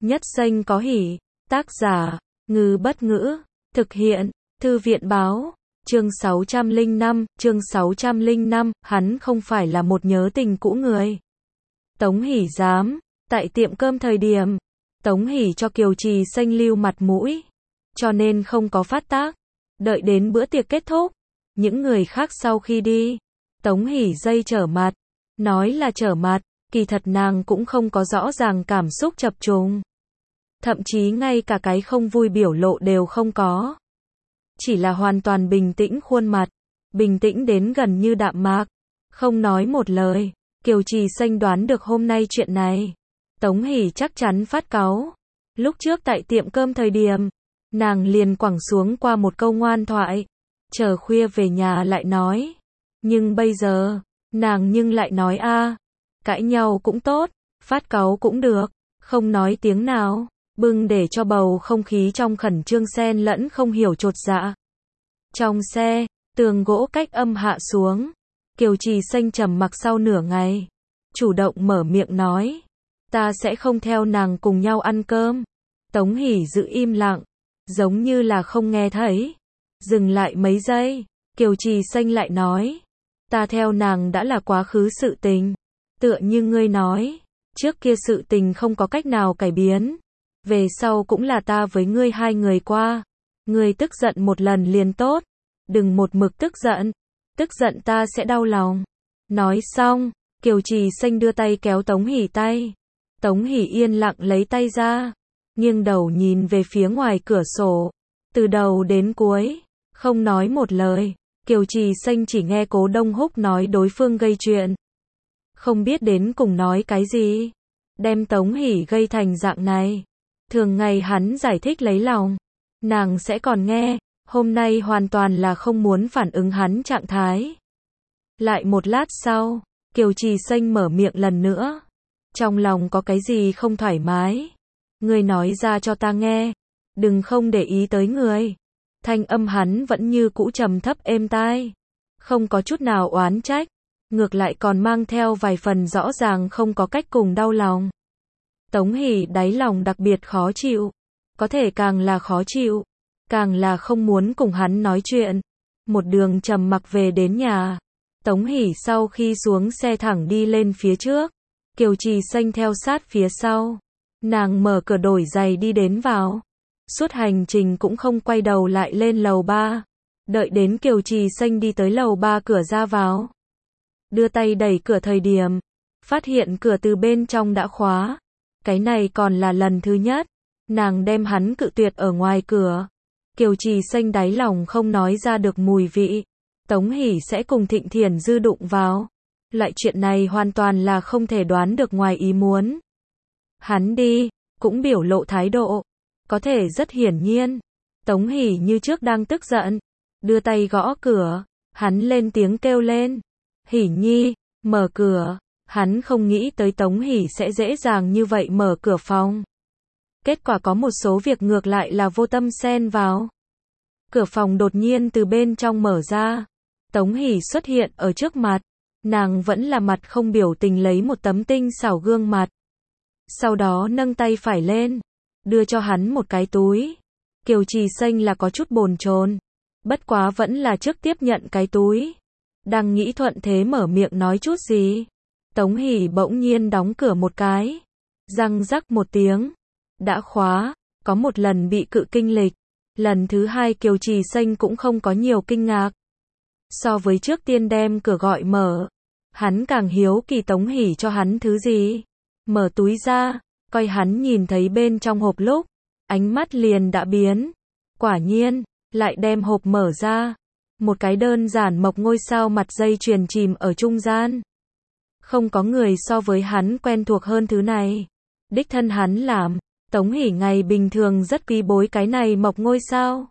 Nhất danh có hỷ. Tác giả, Ngư Bất Ngữ. Thực hiện, Thư viện Báo. Chương 605, hắn không phải là một nhớ tình cũ người. Tống Hỷ dám, tại tiệm cơm thời điểm, Tống Hỷ cho Kiều Trì Xanh lưu mặt mũi, cho nên không có phát tác. Đợi đến bữa tiệc kết thúc, những người khác sau khi đi, Tống Hỷ dây trở mặt, nói là trở mặt, kỳ thật nàng cũng không có rõ ràng cảm xúc chập trùng. Thậm chí ngay cả cái không vui biểu lộ đều không có. Chỉ là hoàn toàn bình tĩnh khuôn mặt, bình tĩnh đến gần như đạm mạc, không nói một lời. Kiều Trì Xanh đoán được hôm nay chuyện này, Tống Hỷ chắc chắn phát cáu. Lúc trước tại tiệm cơm thời điểm, nàng liền quẳng xuống qua một câu ngoan thoại, chờ khuya về nhà lại nói. Nhưng bây giờ, nàng nhưng lại nói cãi nhau cũng tốt, phát cáu cũng được, không nói tiếng nào, bưng để cho bầu không khí trong khẩn trương xen lẫn không hiểu chột dạ. Trong xe, tường gỗ cách âm hạ xuống, Kiều Trì Xanh trầm mặc sau nửa ngày, chủ động mở miệng nói, ta sẽ không theo nàng cùng nhau ăn cơm. Tống Hỷ giữ im lặng, giống như là không nghe thấy. Dừng lại mấy giây, Kiều Trì Xanh lại nói, ta theo nàng đã là quá khứ sự tình. Tựa như ngươi nói, trước kia sự tình không có cách nào cải biến. Về sau cũng là ta với ngươi hai người qua. Ngươi tức giận một lần liền tốt, đừng một mực tức giận ta sẽ đau lòng. Nói xong, Kiều Trì Xanh đưa tay kéo Tống Hỷ tay. Tống Hỷ yên lặng lấy tay ra, nghiêng đầu nhìn về phía ngoài cửa sổ, từ đầu đến cuối, không nói một lời. Kiều Trì Xanh chỉ nghe Cố Đông Húc nói đối phương gây chuyện, không biết đến cùng nói cái gì, đem Tống Hỷ gây thành dạng này. Thường ngày hắn giải thích lấy lòng, nàng sẽ còn nghe, hôm nay hoàn toàn là không muốn phản ứng hắn trạng thái. Lại một lát sau, Kiều Trì Xanh mở miệng lần nữa, trong lòng có cái gì không thoải mái, ngươi nói ra cho ta nghe, đừng không để ý tới người. Thanh âm hắn vẫn như cũ trầm thấp êm tai, không có chút nào oán trách, ngược lại còn mang theo vài phần rõ ràng không có cách cùng đau lòng. Tống Hỷ đáy lòng đặc biệt khó chịu, có thể càng là khó chịu, càng là không muốn cùng hắn nói chuyện. Một đường trầm mặc về đến nhà, Tống Hỷ sau khi xuống xe thẳng đi lên phía trước, Kiều Trì Xanh theo sát phía sau. Nàng mở cửa đổi giày đi đến vào, suốt hành trình cũng không quay đầu lại lên lầu 3. Đợi đến Kiều Trì Xanh đi tới lầu 3 cửa ra vào, đưa tay đẩy cửa thời điểm, phát hiện cửa từ bên trong đã khóa. Cái này còn là lần thứ nhất, nàng đem hắn cự tuyệt ở ngoài cửa. Kiều Trì Xanh đáy lòng không nói ra được mùi vị, Tống Hỷ sẽ cùng Thịnh Thiển Dư đụng vào. Loại chuyện này hoàn toàn là không thể đoán được ngoài ý muốn. Hắn đi, cũng biểu lộ thái độ, có thể rất hiển nhiên. Tống Hỷ như trước đang tức giận, đưa tay gõ cửa, hắn lên tiếng kêu lên, Hỷ Nhi, mở cửa. Hắn không nghĩ tới Tống Hỷ sẽ dễ dàng như vậy mở cửa phòng. Kết quả có một số việc ngược lại là vô tâm xen vào. Cửa phòng đột nhiên từ bên trong mở ra. Tống Hỷ xuất hiện ở trước mặt. Nàng vẫn là mặt không biểu tình lấy một tấm tinh xảo gương mặt. Sau đó nâng tay phải lên, đưa cho hắn một cái túi. Kiều Trì Xanh là có chút bồn chồn, bất quá vẫn là trước tiếp nhận cái túi. Đang nghĩ thuận thế mở miệng nói chút gì, Tống Hỷ bỗng nhiên đóng cửa một cái, răng rắc một tiếng, đã khóa. Có một lần bị cự kinh lịch, lần thứ hai Kiều Trì Xanh cũng không có nhiều kinh ngạc. So với trước tiên đem cửa gọi mở, hắn càng hiếu kỳ Tống Hỷ cho hắn thứ gì. Mở túi ra, coi hắn nhìn thấy bên trong hộp lúc, ánh mắt liền đã biến. Quả nhiên, lại đem hộp mở ra, một cái đơn giản mộc ngôi sao mặt dây chuyền chìm ở trung gian. Không có người so với hắn quen thuộc hơn thứ này. Đích thân hắn làm. Tống Hỷ ngày bình thường rất quý bối cái này mộc ngôi sao,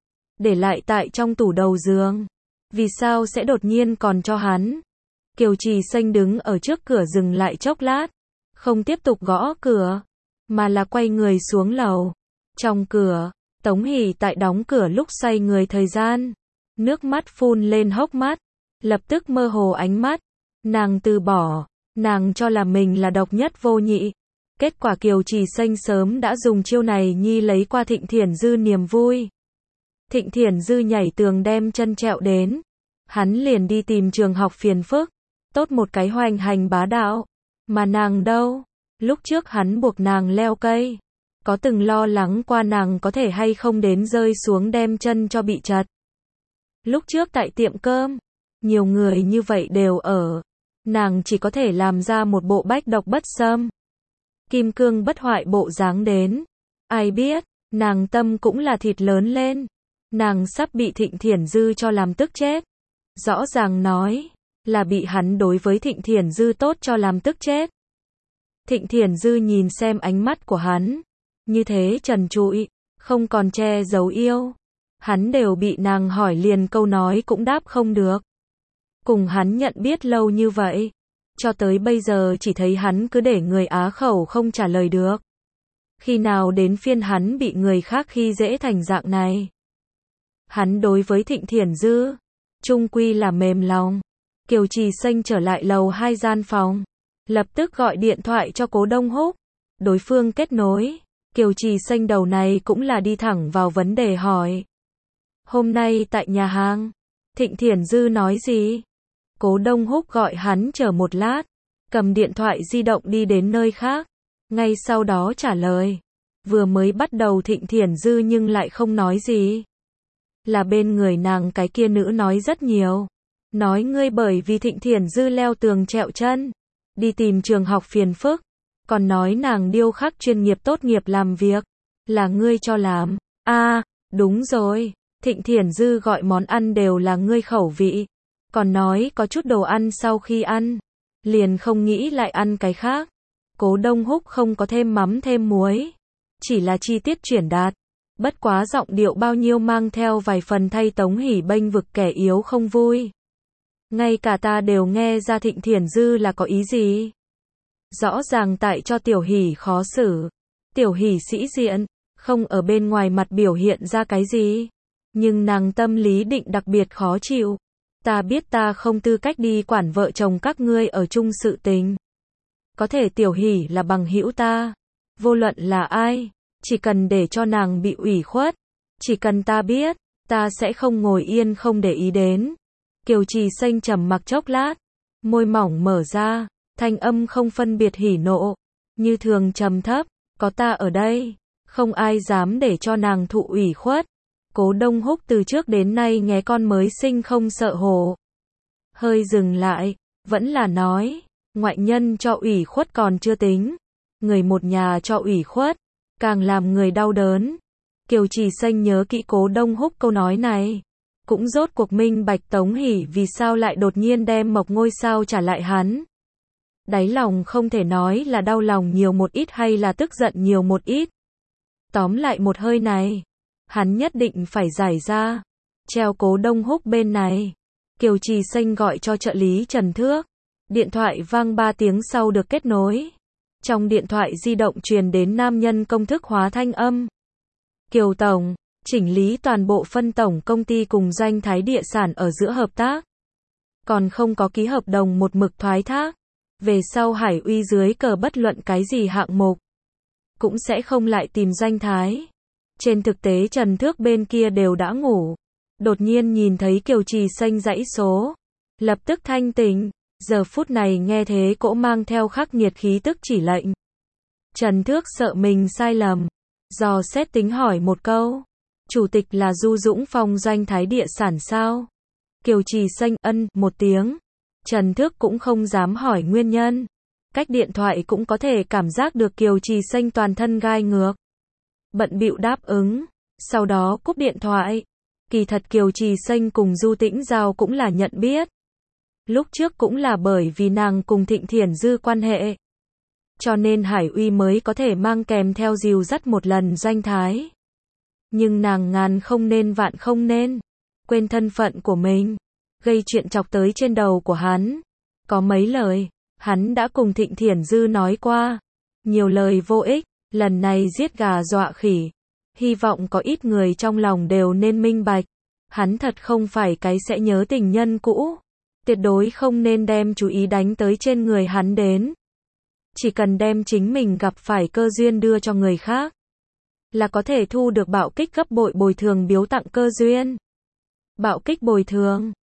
để lại tại trong tủ đầu giường. Vì sao sẽ đột nhiên còn cho hắn? Kiều Trì Xanh đứng ở trước cửa dừng lại chốc lát, không tiếp tục gõ cửa, mà là quay người xuống lầu. Trong cửa, Tống Hỷ tại đóng cửa lúc xoay người thời gian, nước mắt phun lên hốc mắt, lập tức mơ hồ ánh mắt. Nàng từ bỏ, nàng cho là mình là độc nhất vô nhị, Kết quả Kiều Trì Xanh sớm đã dùng chiêu này nhi lấy qua Thịnh Thiển Dư niềm vui. Thịnh Thiển Dư nhảy tường đem chân trẹo đến. Hắn liền đi tìm trường học phiền phức. Tốt một cái hoành hành bá đạo. Mà nàng đâu? Lúc trước hắn buộc nàng leo cây. Có từng lo lắng qua nàng có thể hay không đến rơi xuống đem chân cho bị chật. Lúc trước tại tiệm cơm, nhiều người như vậy đều ở. Nàng chỉ có thể làm ra một bộ bách độc bất xâm, kim cương bất hoại bộ dáng đến. Ai biết, nàng tâm cũng là thịt lớn lên. Nàng sắp bị Thịnh Thiển Dư cho làm tức chết. Rõ ràng nói, là bị hắn đối với Thịnh Thiển Dư tốt cho làm tức chết. Thịnh Thiển Dư nhìn xem ánh mắt của hắn, như thế trần trụi, không còn che giấu yêu. Hắn đều bị nàng hỏi liền câu nói cũng đáp không được. Cùng hắn nhận biết lâu như vậy, cho tới bây giờ chỉ thấy hắn cứ để người á khẩu không trả lời được. Khi nào đến phiên hắn bị người khác khi dễ thành dạng này. Hắn đối với Thịnh Thiển Dư, chung quy là mềm lòng. Kiều Trì Xanh trở lại lầu 2 gian phòng, lập tức gọi điện thoại cho Cố Đông Húc. Đối phương kết nối, Kiều Trì Xanh đầu này cũng là đi thẳng vào vấn đề hỏi. Hôm nay tại nhà hàng, Thịnh Thiển Dư nói gì? Cố Đông Húc gọi hắn chờ một lát, cầm điện thoại di động đi đến nơi khác, ngay sau đó trả lời. Vừa mới bắt đầu Thịnh Thiển Dư nhưng lại không nói gì. Là bên người nàng cái kia nữ nói rất nhiều. Nói ngươi bởi vì Thịnh Thiển Dư leo tường trẹo chân, đi tìm trường học phiền phức. Còn nói nàng điêu khắc chuyên nghiệp tốt nghiệp làm việc, là ngươi cho làm. Đúng rồi, Thịnh Thiển Dư gọi món ăn đều là ngươi khẩu vị. Còn nói có chút đồ ăn sau khi ăn, liền không nghĩ lại ăn cái khác. Cố Đông Húc không có thêm mắm thêm muối, chỉ là chi tiết chuyển đạt. Bất quá giọng điệu bao nhiêu mang theo vài phần thay Tống Hỷ bênh vực kẻ yếu không vui. Ngay cả ta đều nghe ra Thịnh Thiển Dư là có ý gì. Rõ ràng tại cho Tiểu Hỷ khó xử. Tiểu Hỷ sĩ diện, không ở bên ngoài mặt biểu hiện ra cái gì. Nhưng nàng tâm lý định đặc biệt khó chịu. Ta biết ta không tư cách đi quản vợ chồng các ngươi ở chung sự tình. Có thể Tiểu Hỷ là bằng hữu ta. Vô luận là ai, chỉ cần để cho nàng bị ủy khuất. Chỉ cần ta biết, ta sẽ không ngồi yên không để ý đến. Kiều Trì Xanh trầm mặc chốc lát, môi mỏng mở ra, thanh âm không phân biệt hỉ nộ, như thường trầm thấp, có ta ở đây, không ai dám để cho nàng thụ ủy khuất. Cố Đông Húc từ trước đến nay nghe con mới sinh không sợ hổ. Hơi dừng lại, vẫn là nói, ngoại nhân cho ủy khuất còn chưa tính, người một nhà cho ủy khuất, càng làm người đau đớn. Kiều Trì Xanh nhớ kỹ Cố Đông Húc câu nói này, cũng rốt cuộc minh bạch Tống Hỷ vì sao lại đột nhiên đem Mộc ngôi sao trả lại hắn. Đáy lòng không thể nói là đau lòng nhiều một ít hay là tức giận nhiều một ít. Tóm lại một hơi này, hắn nhất định phải giải ra. Treo Cố Đông Húc bên này, Kiều Trì Xanh gọi cho trợ lý Trần Thước. Điện thoại vang 3 tiếng sau được kết nối. Trong điện thoại di động truyền đến nam nhân công thức hóa thanh âm. Kiều Tổng, chỉnh lý toàn bộ phân tổng công ty cùng Doanh Thái Địa Sản ở giữa hợp tác. Còn không có ký hợp đồng một mực thoái thác. Về sau Hải Uy dưới cờ bất luận cái gì hạng mục, cũng sẽ không lại tìm Doanh Thái. Trên thực tế Trần Thước bên kia đều đã ngủ. Đột nhiên nhìn thấy Kiều Trì Xanh dãy số. Lập tức thanh tỉnh. Giờ phút này nghe thế cỗ mang theo khắc nghiệt khí tức chỉ lệnh. Trần Thước sợ mình sai lầm. Dò xét tính hỏi một câu. Chủ tịch là Du Dũng Phong Doanh Thái Địa Sản sao? Kiều Trì Xanh ân một tiếng. Trần Thước cũng không dám hỏi nguyên nhân. Cách điện thoại cũng có thể cảm giác được Kiều Trì Xanh toàn thân gai ngược. Bận bịu đáp ứng. Sau đó cúp điện thoại. Kỳ thật Kiều Trì Xanh cùng Du Tĩnh Giao cũng là nhận biết. Lúc trước cũng là bởi vì nàng cùng Thịnh Thiển Dư quan hệ. Cho nên Hải Uy mới có thể mang kèm theo dìu dắt một lần Doanh Thái. Nhưng nàng ngàn không nên vạn không nên. Quên thân phận của mình. Gây chuyện chọc tới trên đầu của hắn. Có mấy lời, hắn đã cùng Thịnh Thiển Dư nói qua. Nhiều lời vô ích, lần này giết gà dọa khỉ. Hy vọng có ít người trong lòng đều nên minh bạch. Hắn thật không phải cái sẽ nhớ tình nhân cũ. Tuyệt đối không nên đem chú ý đánh tới trên người hắn đến. Chỉ cần đem chính mình gặp phải cơ duyên đưa cho người khác, là có thể thu được bạo kích gấp bội bồi thường biếu tặng cơ duyên. Bạo kích bồi thường.